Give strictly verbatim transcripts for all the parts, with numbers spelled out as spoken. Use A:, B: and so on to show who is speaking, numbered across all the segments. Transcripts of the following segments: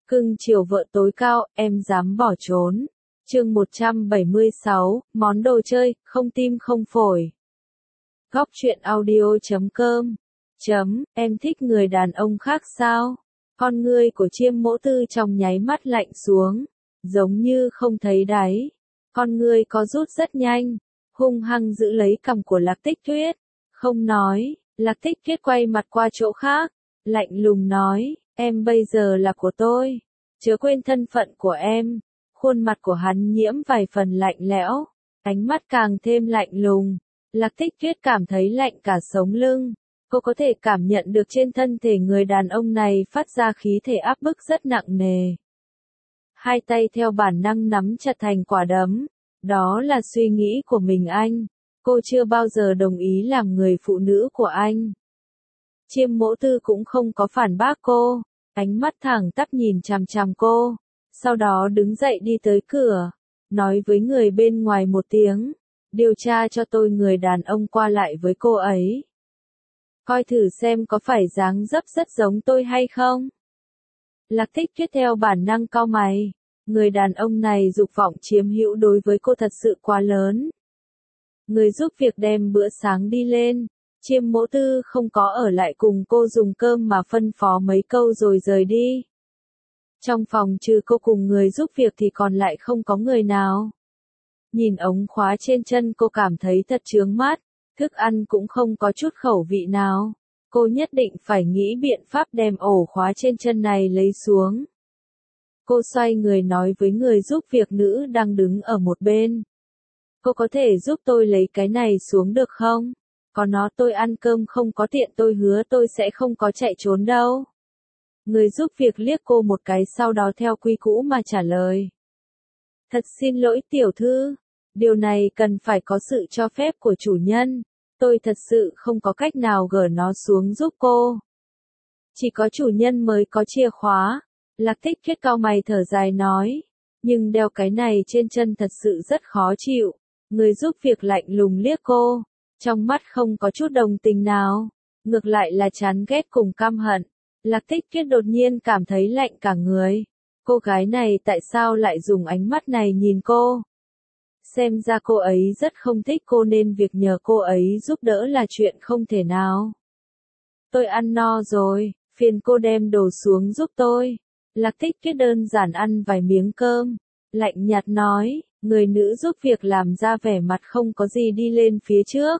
A: Cưng chiều vợ tối cao, em dám bỏ trốn. Chương một trăm bảy mươi sáu, món đồ chơi, không tim không phổi. Góc truyện audio chấm com. Chấm, em thích người đàn ông khác sao? Con ngươi của Chiêm Mỗ Tư trong nháy mắt lạnh xuống, giống như không thấy đáy. Con ngươi có rút rất nhanh, hung hăng giữ lấy cằm của Lạc Tích Tuyết. Không nói, Lạc Tích Tuyết quay mặt qua chỗ khác, lạnh lùng nói, em bây giờ là của tôi. Chớ quên thân phận của em. Khuôn mặt của hắn nhiễm vài phần lạnh lẽo, ánh mắt càng thêm lạnh lùng. Lạc Tích Tuyết cảm thấy lạnh cả sống lưng. Cô có thể cảm nhận được trên thân thể người đàn ông này phát ra khí thể áp bức rất nặng nề. Hai tay theo bản năng nắm chặt thành quả đấm. Đó là suy nghĩ của mình anh. Cô chưa bao giờ đồng ý làm người phụ nữ của anh. Chiêm Mỗ Tư cũng không có phản bác cô. Ánh mắt thẳng tắp nhìn chằm chằm cô. Sau đó đứng dậy đi tới cửa. Nói với người bên ngoài một tiếng. Điều tra cho tôi người đàn ông qua lại với cô ấy. Coi thử xem có phải dáng dấp rất giống tôi hay không. Lạc Tích Tuyết theo bản năng cau mày. Người đàn ông này dục vọng chiếm hữu đối với cô thật sự quá lớn. Người giúp việc đem bữa sáng đi lên. Chiêm Mỗ Tư không có ở lại cùng cô dùng cơm mà phân phó mấy câu rồi rời đi. Trong phòng trừ cô cùng người giúp việc thì còn lại không có người nào. Nhìn ống khóa trên chân cô cảm thấy thật chướng mắt, thức ăn cũng không có chút khẩu vị nào. Cô nhất định phải nghĩ biện pháp đem ổ khóa trên chân này lấy xuống. Cô xoay người nói với người giúp việc nữ đang đứng ở một bên. Cô có thể giúp tôi lấy cái này xuống được không? Có nó tôi ăn cơm không có tiện tôi hứa tôi sẽ không có chạy trốn đâu. Người giúp việc liếc cô một cái sau đó theo quy cũ mà trả lời. Thật xin lỗi tiểu thư, điều này cần phải có sự cho phép của chủ nhân, tôi thật sự không có cách nào gỡ nó xuống giúp cô. Chỉ có chủ nhân mới có chìa khóa, Lạc Tích Tuyết cau mày thở dài nói, nhưng đeo cái này trên chân thật sự rất khó chịu. Người giúp việc lạnh lùng liếc cô, trong mắt không có chút đồng tình nào, ngược lại là chán ghét cùng căm hận. Lạc Tích Tuyết đột nhiên cảm thấy lạnh cả người. Cô gái này tại sao lại dùng ánh mắt này nhìn cô? Xem ra cô ấy rất không thích cô nên việc nhờ cô ấy giúp đỡ là chuyện không thể nào. Tôi ăn no rồi, phiền cô đem đồ xuống giúp tôi. Lạc Tích Tuyết đơn giản ăn vài miếng cơm, lạnh nhạt nói, người nữ giúp việc làm ra vẻ mặt không có gì đi lên phía trước.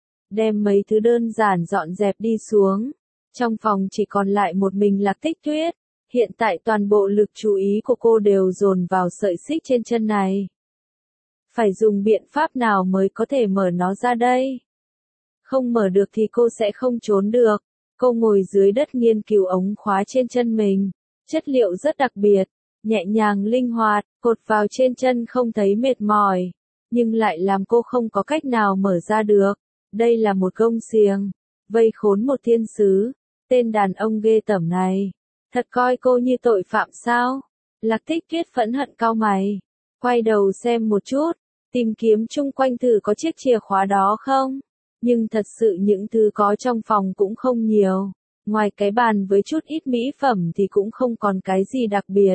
A: Đem mấy thứ đơn giản dọn dẹp đi xuống. Trong phòng chỉ còn lại một mình Lạc Tích Tuyết, hiện tại toàn bộ lực chú ý của cô đều dồn vào sợi xích trên chân này. Phải dùng biện pháp nào mới có thể mở nó ra đây? Không mở được thì cô sẽ không trốn được. Cô ngồi dưới đất nghiên cứu ống khóa trên chân mình, chất liệu rất đặc biệt, nhẹ nhàng linh hoạt, cột vào trên chân không thấy mệt mỏi, nhưng lại làm cô không có cách nào mở ra được. Đây là một gông xiềng, vây khốn một thiên sứ. Tên đàn ông ghê tởm này, thật coi cô như tội phạm sao? Lạc Tích Tuyết phẫn hận cau mày, quay đầu xem một chút, tìm kiếm chung quanh thử có chiếc chìa khóa đó không? Nhưng thật sự những thứ có trong phòng cũng không nhiều, ngoài cái bàn với chút ít mỹ phẩm thì cũng không còn cái gì đặc biệt.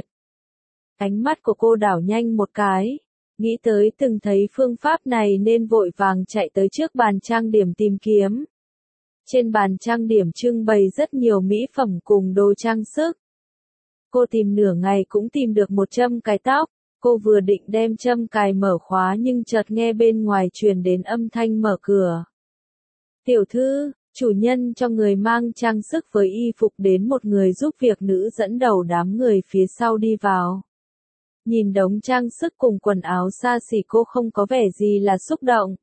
A: Ánh mắt của cô đảo nhanh một cái, nghĩ tới từng thấy phương pháp này nên vội vàng chạy tới trước bàn trang điểm tìm kiếm. Trên bàn trang điểm trưng bày rất nhiều mỹ phẩm cùng đồ trang sức. Cô tìm nửa ngày cũng tìm được một châm cài tóc. Cô vừa định đem châm cài mở khóa nhưng chợt nghe bên ngoài truyền đến âm thanh mở cửa. Tiểu thư, chủ nhân cho người mang trang sức với y phục đến một người giúp việc nữ dẫn đầu đám người phía sau đi vào. Nhìn đống trang sức cùng quần áo xa xỉ cô không có vẻ gì là xúc động.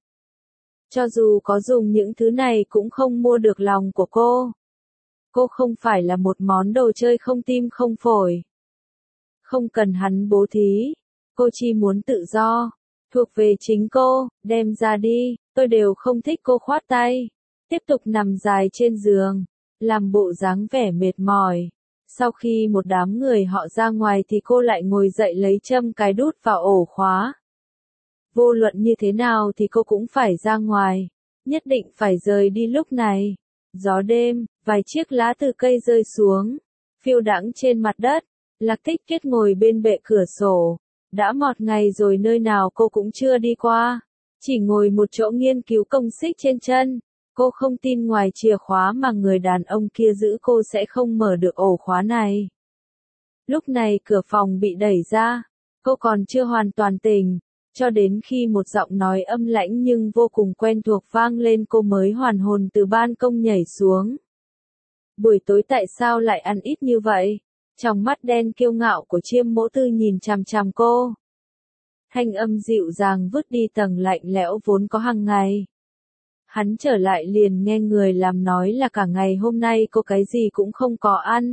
A: Cho dù có dùng những thứ này cũng không mua được lòng của cô. Cô không phải là một món đồ chơi không tim không phổi. Không cần hắn bố thí. Cô chỉ muốn tự do. Thuộc về chính cô, đem ra đi, tôi đều không thích cô khoát tay. Tiếp tục nằm dài trên giường, làm bộ dáng vẻ mệt mỏi. Sau khi một đám người họ ra ngoài thì cô lại ngồi dậy lấy châm cài đút vào ổ khóa. Vô luận như thế nào thì cô cũng phải ra ngoài, nhất định phải rời đi lúc này. Gió đêm, vài chiếc lá từ cây rơi xuống, phiêu đãng trên mặt đất, Lạc Tích Tuyết ngồi bên bệ cửa sổ. Đã một ngày rồi nơi nào cô cũng chưa đi qua. Chỉ ngồi một chỗ nghiên cứu công xích trên chân. Cô không tin ngoài chìa khóa mà người đàn ông kia giữ cô sẽ không mở được ổ khóa này. Lúc này cửa phòng bị đẩy ra. Cô còn chưa hoàn toàn tỉnh. Cho đến khi một giọng nói âm lãnh nhưng vô cùng quen thuộc vang lên cô mới hoàn hồn từ ban công nhảy xuống. Buổi tối tại sao lại ăn ít như vậy? Trong mắt đen kiêu ngạo của Chiêm Mỗ Tư nhìn chằm chằm cô. Thanh âm dịu dàng vứt đi tầng lạnh lẽo vốn có hàng ngày. Hắn trở lại liền nghe người làm nói là cả ngày hôm nay cô cái gì cũng không có ăn.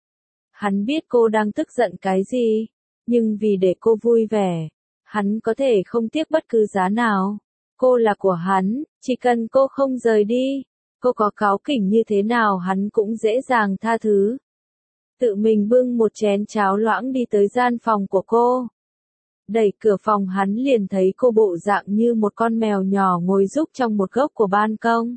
A: Hắn biết cô đang tức giận cái gì, nhưng vì để cô vui vẻ, hắn có thể không tiếc bất cứ giá nào. Cô là của hắn, chỉ cần cô không rời đi, cô có cáu kỉnh như thế nào hắn cũng dễ dàng tha thứ. Tự mình bưng một chén cháo loãng đi tới gian phòng của cô. Đẩy cửa phòng hắn liền thấy cô bộ dạng như một con mèo nhỏ ngồi rúc trong một góc của ban công.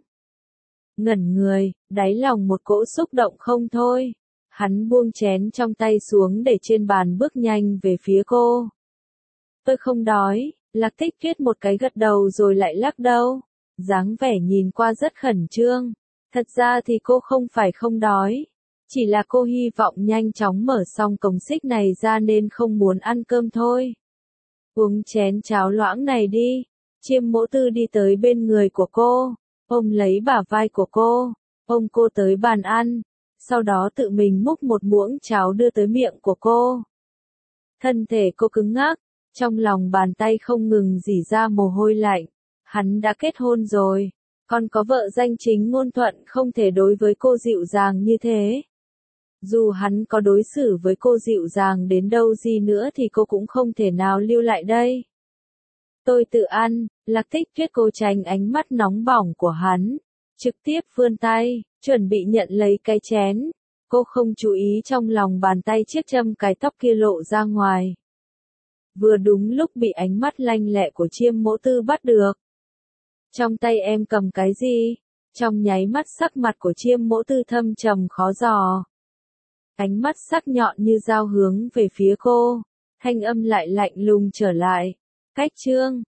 A: Ngẩn người, đáy lòng một cỗ xúc động không thôi. Hắn buông chén trong tay xuống để trên bàn bước nhanh về phía cô. Tôi không đói, Lạc Tích Tuyết một cái gật đầu rồi lại lắc đầu. Dáng vẻ nhìn qua rất khẩn trương. Thật ra thì cô không phải không đói. Chỉ là cô hy vọng nhanh chóng mở xong cổng xích này ra nên không muốn ăn cơm thôi. Uống chén cháo loãng này đi. Chiêm Mỗ Tư đi tới bên người của cô, ôm lấy bả vai của cô, ôm cô tới bàn ăn, sau đó tự mình múc một muỗng cháo đưa tới miệng của cô. Thân thể cô cứng ngắc, trong lòng bàn tay không ngừng rỉ ra mồ hôi lạnh. Hắn đã kết hôn rồi, còn có vợ danh chính ngôn thuận không thể đối với cô dịu dàng như thế. Dù hắn có đối xử với cô dịu dàng đến đâu gì nữa thì cô cũng không thể nào lưu lại đây. Tôi tự ăn, Lạc Tích Tuyết cô tránh ánh mắt nóng bỏng của hắn, trực tiếp vươn tay, chuẩn bị nhận lấy cái chén. Cô không chú ý trong lòng bàn tay chiếc châm cài tóc kia lộ ra ngoài. Vừa đúng lúc bị ánh mắt lanh lẹ của Chiêm Mỗ Tư bắt được. Trong tay em cầm cái gì? Trong nháy mắt sắc mặt của Chiêm Mỗ Tư thâm trầm khó dò. Ánh mắt sắc nhọn như dao hướng về phía cô, thanh âm lại lạnh lùng trở lại. Cách chương